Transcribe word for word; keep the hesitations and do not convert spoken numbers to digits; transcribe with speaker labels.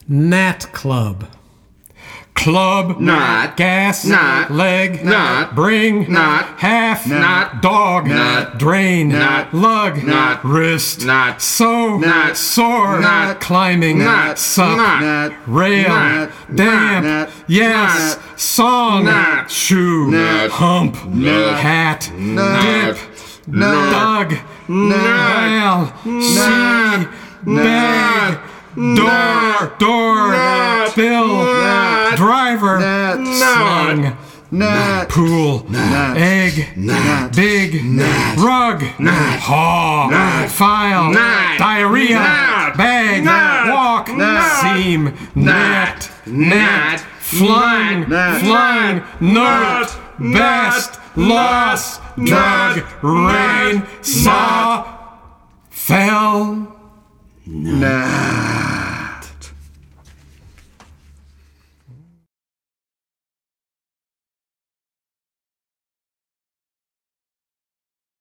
Speaker 1: Nat Club. Club,
Speaker 2: not,
Speaker 1: gas,
Speaker 2: not,
Speaker 1: leg,
Speaker 2: not,
Speaker 1: bring,
Speaker 2: not,
Speaker 1: half,
Speaker 2: not,
Speaker 1: dog,
Speaker 2: not,
Speaker 1: drain,
Speaker 2: not,
Speaker 1: lug,
Speaker 2: not,
Speaker 1: wrist,
Speaker 2: not,
Speaker 1: sew,
Speaker 2: not,
Speaker 1: sore,
Speaker 2: not,
Speaker 1: climbing,
Speaker 2: not,
Speaker 1: suck,
Speaker 2: not,
Speaker 1: rail,
Speaker 2: not,
Speaker 1: damp,
Speaker 2: not,
Speaker 1: yes,
Speaker 2: not,
Speaker 1: song,
Speaker 2: not,
Speaker 1: shoe,
Speaker 2: not,
Speaker 1: hump,
Speaker 2: not,
Speaker 1: hat,
Speaker 2: not,
Speaker 1: dip,
Speaker 2: not,
Speaker 1: dug,
Speaker 2: not,
Speaker 1: well, see, bag, door, door,
Speaker 2: not,
Speaker 1: bill,
Speaker 2: not,
Speaker 1: driver,
Speaker 2: not,
Speaker 1: slung,
Speaker 2: not,
Speaker 1: pool,
Speaker 2: not,
Speaker 1: egg,
Speaker 2: not,
Speaker 1: big,
Speaker 2: not,
Speaker 1: rug,
Speaker 2: not,
Speaker 1: haw,
Speaker 2: not,
Speaker 1: file,
Speaker 2: not,
Speaker 1: diarrhea,
Speaker 2: not,
Speaker 1: bag,
Speaker 2: not,
Speaker 1: walk,
Speaker 2: not,
Speaker 1: seam, net, net,
Speaker 2: not,
Speaker 1: flung,
Speaker 2: not,
Speaker 1: flung, note,
Speaker 2: not,
Speaker 1: best,
Speaker 2: not,
Speaker 1: loss,
Speaker 2: not,
Speaker 1: drug, rain,
Speaker 2: not,
Speaker 1: saw, fell.
Speaker 2: Nah.